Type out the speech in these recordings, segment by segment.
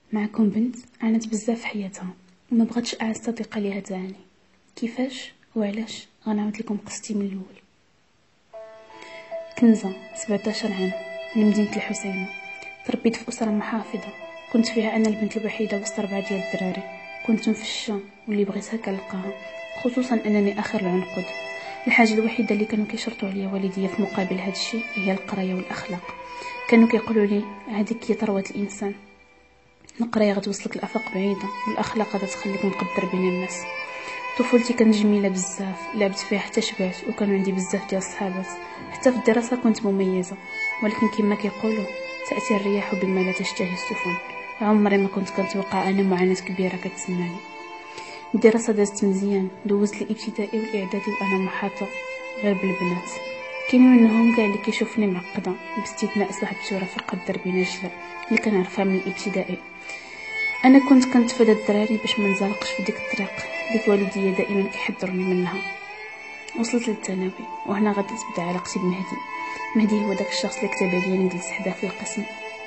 معكم بنت عانت بزاف في حياتها وما بغاتش اعز صديقه ليها تعاني. كيفاش وعلاش غنعاود لكم قصتي من الاول. كنزه 17 عام من مدينه الحسينه، تربيت في اسره محافظه، كنت فيها انا البنت الوحيده وسط 4 ديال الدراري. كنت مفشه واللي بغيتها كنلقاها، خصوصا انني اخر العنقود. الحاجه الوحيده اللي كانوا كيشرطوا عليا والديا في مقابل هذا الشيء هي القرايه والاخلاق. كانوا كيقولوا لي هذيك هي ثروه الانسان، القرايه غتوصلك لافاق بعيده والاخلاق غتخليك مقدر بين الناس. طفولتي كانت جميله بزاف، لعبت فيها حتى شبعت وكان عندي بزاف ديال الصحابات. حتى في الدراسه كنت مميزه، ولكن كما كيقولوا تاتي الرياح بما لا تشتهي السفن. عمري ما كنت كنتوقع انا معاناه كبيره كتسناني. الدراسه دازت مزيان، دوزت الابتدائي والاعدادي وانا محاطه غير بالبنات. كاين منهم كاع اللي كيشوفني معقده باستثناء صاحب رفيقه دربي نجله اللي كنعرفها من الابتدائي. انا كنت كنتفادى الدراري باش ما نزلقش في ديك الطريق اللي والديا دائما كيحذروني منها. وصلت للثانوي وهنا غادي تبدا علاقتي بمهدي. مهدي هو داك الشخص اللي كتب عليا نجلس حداه في القسم.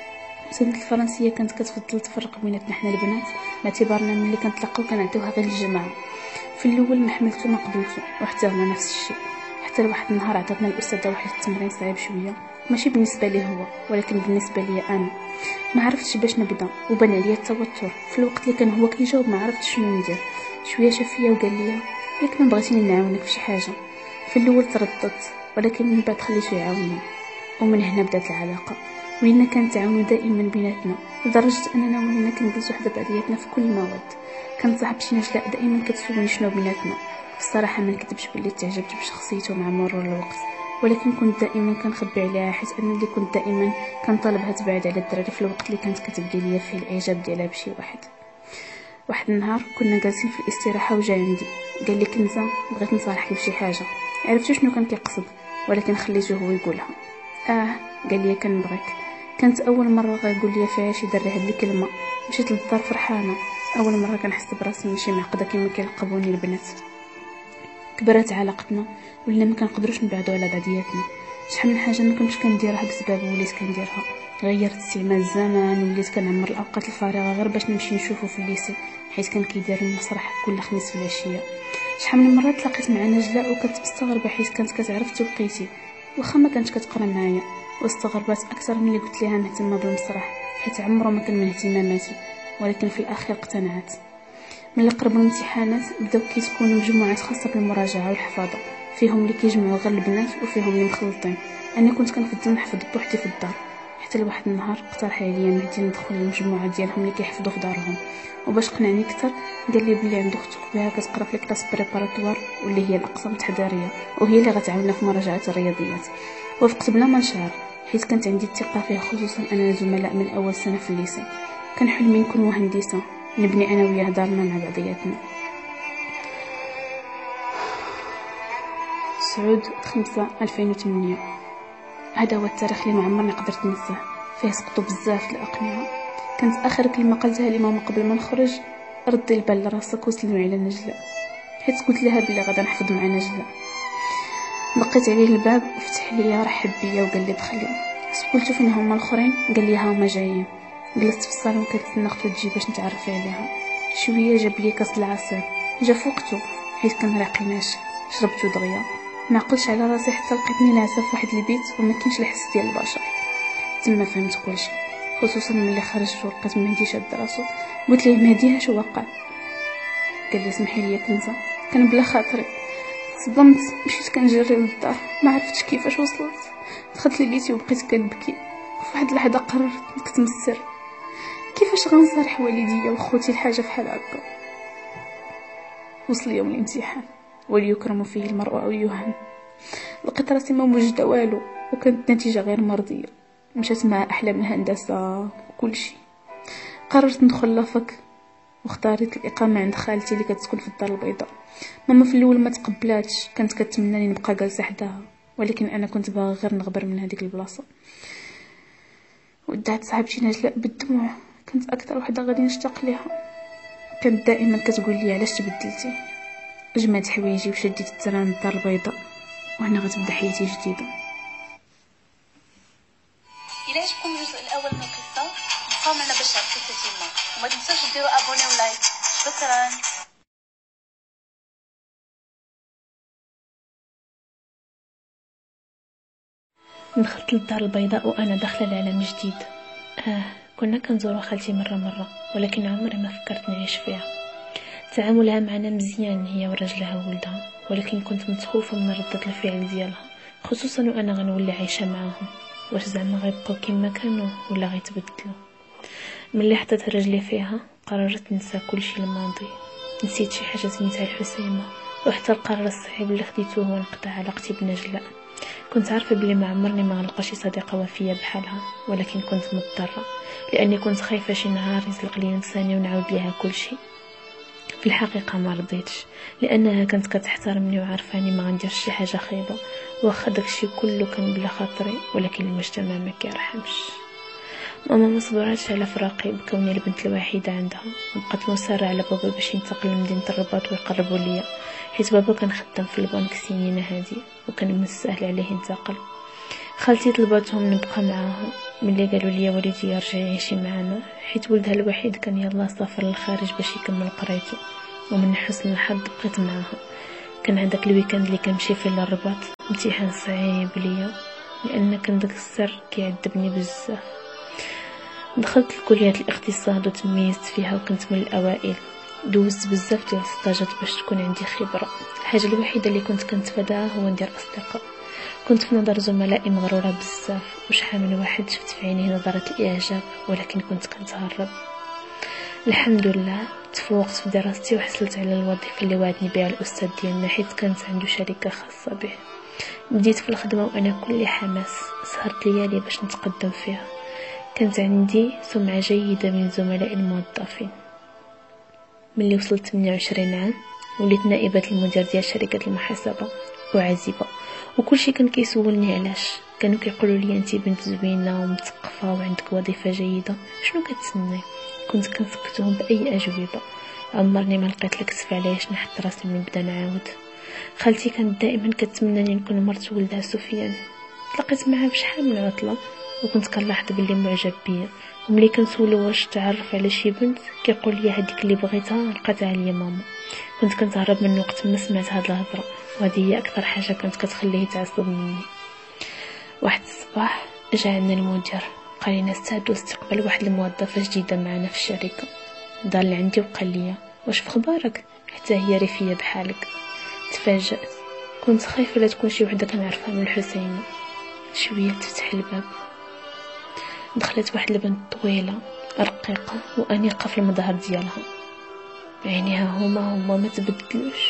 سنة الفرنسيه كانت كتفضل تفرق بيناتنا حنا البنات باعتبارنا ملي كنتلاقاو كنعطيوها غير للجماعه. في الاول ما حملته ما قبلته، وحتى هو نفس الشيء، حتى لواحد النهار عطاتنا الاستاذه واحد التمرين صعيب شويه، ماشي بالنسبه ليه هو ولكن بالنسبه لي انا. ما عرفتش باش نبدا وبان عليا التوتر. في الوقت اللي كان هو كيجاوب ما عرفتش شنو ندير. شويه شاف فيا وقال لي ياك ما بغيتيني نعاونك في شي حاجه. في الاول ترددت ولكن من بعد خليته يعاوني، ومن هنا بدات العلاقه. ولينا كنتعاونوا دائما بيناتنا لدرجه اننا ولينا كنجلسوا حدا بعضياتنا في كل المواد. كان صاحبتي نجلاء دائما كتسولني شنو بيناتنا. الصراحه ما نكذبش باللي تعجبت بشخصيته مع مرور الوقت، ولكن كنت دائما كنخبي عليها حيت انا اللي كنت دائما كنطالبها تبعد على الدراري في الوقت اللي كانت كتبدي ليا فيه الاعجاب ديالها بشي واحد. واحد النهار كنا جالسين في الاستراحه وجا عندي قال لي كنزه بغيت نصالحك بشي حاجه. عرفت شنو كان كيقصد ولكن خليته هو يقولها. قال لي كنبغيك. كانت اول مره غيقول لي فيها شي دري هاد الكلمه. مشيت للدار فرحانه، اول مره كنحس براسي ماشي معقده كما كيلقبوني البنات. كبرت علاقتنا ولينا ما كنقدروش نبعدوا على بعضياتنا. شحال من حاجه ما كنتش كنديرها بسبب وليت كنديرها. غيرت استعمال الزمان، وليت كنعمر الاوقات الفارغه غير باش نمشي نشوفو في الليسي حيت كان كيدير المسرح كل خميس في العشيه. شحال من مره تلاقيت مع نجلاء وكنت مستغربه حيت كانت كتعرف توقيتي واخا ما كانتش كتقرا معايا، واستغربت اكثر ملي قلت لها مهتمه بالمسرح حيت عمره ما كان من اهتماماتي، ولكن في الاخير اقتنعت. من قربوا الامتحانات بداو كيتكونوا مجموعات خاصه بالمراجعه والحفاظه، فيهم اللي كيجمعوا غير البنات وفيهم اللي مخلطين. انا كنت كنفضل نحفظ بوحدي في الدار، حتى لواحد النهار اقترح عليا مهدي ندخل المجموعه ديالهم اللي كيحفظوا في دارهم. وباش قنعني اكثر قال لي بلي عنده اخت بها كتقرا في الكلاس بريباراتوار واللي هي الاقسام التحضيريه وهي اللي غتعاوننا في مراجعات الرياضيات. وافقت بلا ما نشعر حيت كانت عندي الثقه فيها، خصوصا اننا زملاء من اول سنه في الليسي. كان حلمي نكون مهندسه نبني انا وياه دارنا مع بعضياتنا. 9/5/2008 هذا هو التاريخ اللي ما عمرني قدرت ننساه. فيه سقطوا بزاف الاقنعه. كانت اخر كلمه قلتها لماما قبل ما نخرج ردي البال لراسك وسلمي على نجلاء، حيت قلت لها بلي غادا نحفظ مع نجلاء. دقيت عليه الباب وفتح لي رحب بيا وقال لي دخلي. سولته فين هما الاخرين قال لي ها هما جايين. جلست في الصالون كنتسنى اختو تجي باش نتعرف عليها. شويه جاب لي كاس العصير، جا فوقته حيت كان راقيناش، شربته دغيا. ما عقلتش على راسي حتى لقيتني ناعسه في واحد البيت وما كاينش الحس ديال البشر. تما فهمت كلشي، خصوصا ملي خرجت ولقيت مهدي شاد راسو. قلت ليه مهدي اش وقع؟ قال لي سمحي لي كنزه، كان بلا خاطري. صدمت، مشيت كنجري للدار، ما عرفتش كيفاش وصلت. دخلت لبيتي وبقيت كنبكي. في واحد اللحظه قررت نكتم السر. كيفاش غنصارح والديا وخوتي الحاجه فحال هكا؟ وصل يوم الامتحان وليكرم فيه المرء او يهان. لقيت راسي ما موجده والو وكانت النتيجه غير مرضيه. مشات مع احلام الهندسه وكل شيء. قررت ندخل لافك واختاريت الاقامه عند خالتي اللي كتسكن في الدار البيضاء. ماما في الاول ما تقبلاتش، كانت كتمناني نبقى جالسه حداها، ولكن انا كنت باغا غير نغبر من هذيك البلاصه. ودعت صاحبتي نجلاء بالدموع، كنت اكثر وحده غادي نشتاق ليها. كانت دائما كتقول لي علاش تبدلتي. جمعت حوايجي وشديت التران للدار البيضاء، وهنا غتبدا حياتي جديده. الى عجبكم الجزء الاول من القصه بقاو معنا باش تعرفوا التتمه، وما تنساوش ديروا ابوني ولايك. شكرا. دخلت للدار البيضاء وأنا داخلة لعالم جديد. كنا كنزورو خالتي مرة، ولكن عمري ما فكرت نعيش فيها. تعاملها معنا مزيان هي وراجلها وولدها، ولكن كنت متخوفة من ردة الفعل ديالها، خصوصا وأنا غنولي عايشة معاهم. واش زعما غيبقاو كما كانوا ولا غيتبدلوا؟ ملي حطيت رجلي فيها قررت ننسى كلشي الماضي. نسيت شي حاجة سميتها الحسيمة، وحتى القرار الصعيب اللي خديته هو نقطع علاقتي بنجلاء. كنت عارفة بلي ما عمرني ما غنلقى شي صديقة وفية بحالها، ولكن كنت مضطرة لأني كنت خايفة شي نهار يزلق لي نساني ونعاود ليها كلشي. في الحقيقة ما رضيتش، لأنها كانت كتحترمني وعارفاني ما غنديرش شي حاجة خايبة، واخا داكشي كله كان بلا خاطري، ولكن المجتمع ما كيرحمش. ماما ما صبراتش على فراقي بكوني البنت الوحيدة عندها، وبقات مصرة على بابا باش ينتقل لمدينة الرباط ويقربوا ليا، حيت بابا كان خدام في البنك سنين هادي وكان من السهل عليه ينتقل. خالتي طلباتهم نبقى معاها، ملي قالوا لي وليدي يرجع يعيش معنا حيت ولدها الوحيد كان يلا سافر للخارج باش يكمل قرايته، ومن حسن الحظ بقيت معاها. كان هذاك الويكاند اللي كنمشي فيه للرباط امتحان صعيب ليا، لان كان داك السر كيعذبني بزاف. دخلت لكلية الاقتصاد وتميزت فيها وكنت من الاوائل. دوزت بزاف ديال الستاجات باش تكون عندي خبرة. الحاجة الوحيدة اللي كنت كنتفاداها هو ندير اصدقاء. كنت في نظر زملائي مغرورة بزاف، وشحال من واحد شفت في عينيه نظرة الاعجاب، ولكن كنت كنتهرب. الحمد لله تفوقت في دراستي وحصلت على الوظيفة اللي وعدني بها الاستاذ ديالنا، حيت كانت عنده شركة خاصة به. بديت في الخدمة وانا كل حماس، سهرت ليالي باش نتقدم فيها. كانت عندي سمعة جيدة من زملاء الموظفين. ملي وصلت 28 عام وليت نائبة المدير ديال شركة المحاسبة وعازبة، وكل شيء كان كيسولني علاش. كانوا كيقولوا لي انت بنت زوينه ومثقفه وعندك وظيفه جيده، شنو كتسني؟ كنت كنسكتهم باي اجوبه. عمرني ما لقيت لك كسف علاش نحط راسي من نبدا نعاود. خالتي كانت دائما كتمناني نكون مرت ولدها سفيان. تلاقيت معها بشحال من عطله وكنت كنلاحظ بلي معجب بيا، وملي كنسولو واش تعرف على شي بنت كيقول لي هذيك اللي بغيتها لقاتها ليا ماما. كنت كنتهرب من وقت ما سمعت هاد الهضره، وهذه هي اكثر حاجه كانت كتخليه يتعصب مني. واحد الصباح جا عندنا المدير، قال لنا استعدوا لاستقبال واحد الموظفه جديده معنا في الشركه. دار لعندي وقال لي واش في خبارك، حتى هي ريفيه بحالك. تفاجأت، كنت خايفه لا تكون شي وحده كنعرفها من الحسينه. شويه تفتح الباب، دخلت واحد البنت طويله رقيقه وانيقه في المظهر ديالها، عينيها هما ما تبدلوش.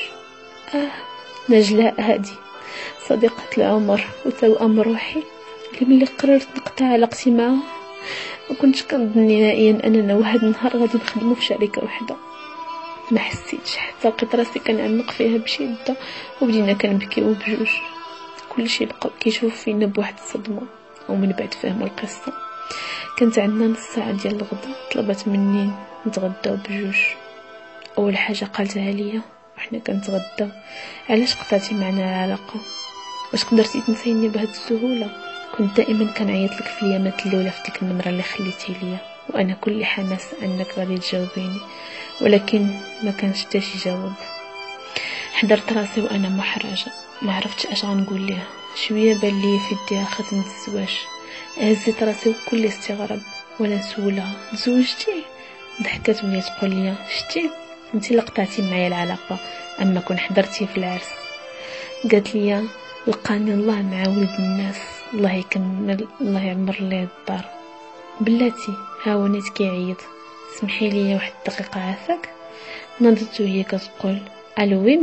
نجلاء هادي صديقة العمر وتوأم روحي، اللي ملي قررت نقطع علاقتي معها ما كنتش كنظن نهائيا اننا واحد النهار غادي نخدموا في شركه واحده. ما حسيتش، حتى لقيت راسي كنعمق فيها بشده وبدينا كنبكيو بجوج. كلشي بقاو كيشوف فينا بواحد الصدمه، ومن بعد فهموا القصه. كانت عندنا نص ساعه ديال الغدا، طلبت مني نتغداو بجوج. اول حاجه قالتها ليا وحنا كنتغداو، علاش قطعتي معنا العلاقه؟ واش قدرتي تنسيني بهاد السهوله؟ كنت دائما كنعيط لك في اليامات الاولى في ديك النمره اللي خليتي ليا، وانا كل حماس انك غادي تجاوبيني، ولكن ما كانش حتى شي جواب. حضرت راسي وانا محرجه، ما عرفتش اش غنقول ليها. شويه بان لي في يديها خاتم الزواج، هزيت راسي بكل استغراب وانا نسولها تزوجتي؟ ضحكت وهي تقول لي شتي انت اللي قطعتي معايا العلاقه، اما كون حضرتي في العرس. قالت لي لقاني الله مع ولد الناس، الله يكمل، الله يعمر ليه الدار. بلاتي هاونيت كيعيط، سمحي لي واحد الدقيقه عافاك. نضت وهي كتقول الو وي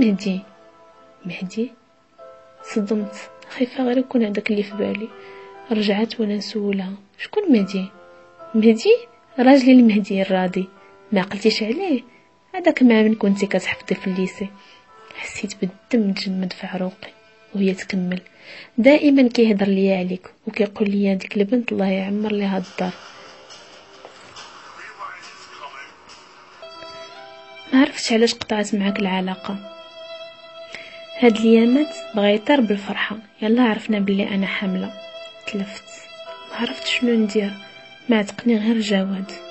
مهدي. صدمت، خايفه غير يكون هذاك اللي في بالي. رجعت وانا نسولها شكون مهدي راجلي المهدي الراضي، ما قلتيش عليه؟ هذاك مع من كنتي كتحفظي في الليسي. حسيت بالدم تجمد في عروقي وهي تكمل دائما كيهضر لي عليك وكيقول لي ديك البنت الله يعمر ليها الدار. ما عرفتش علاش قطعت معاك العلاقه. هاد الايامات بغا يطير بالفرحه، يلا عرفنا بلي انا حامله. تلفت، ما عرفت شنو ندير، ما عتقني غير جواد.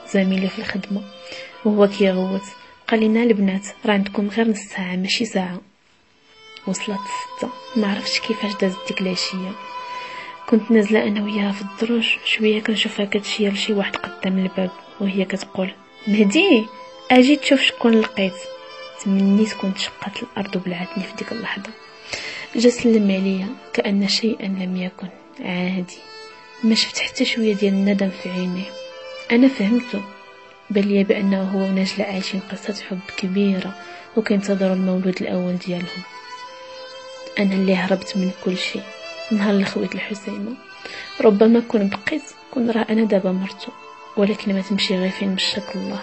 زميلي في الخدمة وهو كيغوت قال لنا البنات راه عندكم غير نص ساعة ماشي ساعة. وصلت 6، ما عرفتش كيفاش دازت ديك العشية. كنت نازله انا وياها في الدروج، شويه كنشوفها كتشير لشي واحد قدام الباب وهي كتقول مهدي اجي تشوف شكون لقيت. تمنيت كنت شقات الارض وبلعتني في ديك اللحظه. جا سلم عليا كأن شيئا لم يكن عادي، ما شفت حتى شويه ديال الندم في عينيه. انا فهمته، بل لي بانه هو ونجلة عايشين قصه حب كبيره وكينتظروا المولود الاول ديالهم. انا اللي هربت من كل شيء نهار اللي خويت الحسيمه. ربما كون بقيت كون راه انا دابا مرتو، ولكن ما تمشي غير فين مشاك الله.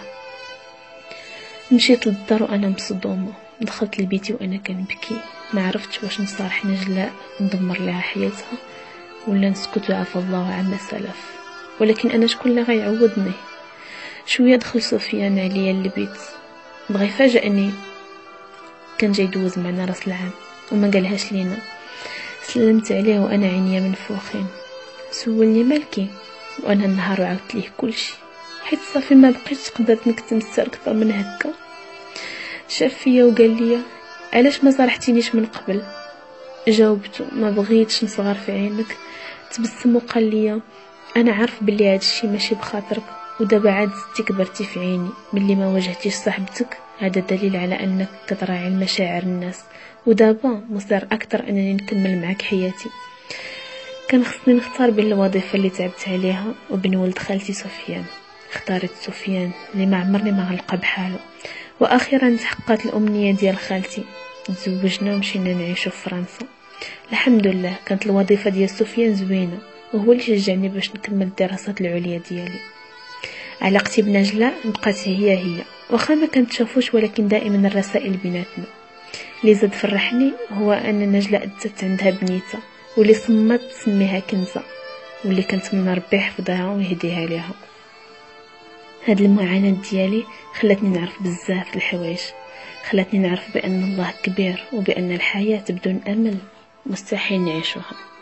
مشيت للدار وانا مصدومه، دخلت لبيتي وانا كنبكي. ما عرفتش واش نصارح نجلاء ندمر لها حياتها ولا نسكت وعفى الله عما سلف. ولكن انا شكون اللي غيعوضني؟ شويه دخل سفيان عليا للبيت، بغى يفاجئني. كان جاي يدوز معنا راس العام وما قالهاش لينا. سلمت عليه وانا عينيا منفوخين. سولني مالكي وانا النهار عاودت ليه كلشي، حيت صافي ما بقيتش قدرت نكتم السر اكثر من هكا. شاف فيا وقال لي علاش ما صارحتينيش من قبل؟ جاوبته ما بغيتش نصغر في عينك. تبسم وقال لي انا عارف بلي هذا الشيء ماشي بخاطرك، ودابا عاد زدتي كبرتي في عيني ملي ما واجهتيش صاحبتك. هذا دليل على انك كتراعي المشاعر الناس، ودابا مصدر اكثر انني نكمل معك حياتي. كان خصني نختار بين الوظيفه اللي تعبت عليها وبين ولد خالتي سفيان. اختارت سفيان اللي ما عمرني ما غلقى بحاله. واخيرا تحققت الامنيه ديال خالتي، تزوجنا ومشينا نعيشوا في فرنسا. الحمد لله كانت الوظيفه ديال سفيان زوينه، وهو اللي شجعني باش نكمل الدراسات العليا ديالي. علاقتي بنجلاء بقات هي واخا ما كنتشافوش، ولكن دائما الرسائل بيناتنا. اللي زاد فرحني هو ان نجلاء دات عندها بنيته واللي صمت تسميها كنزه، واللي كنتمنى ربي يحفظها ويهديها ليها. هاد المعاناه ديالي خلاتني نعرف بزاف الحوايج، خلاتني نعرف بان الله كبير وبان الحياه بدون امل مستحيل نعيشوها.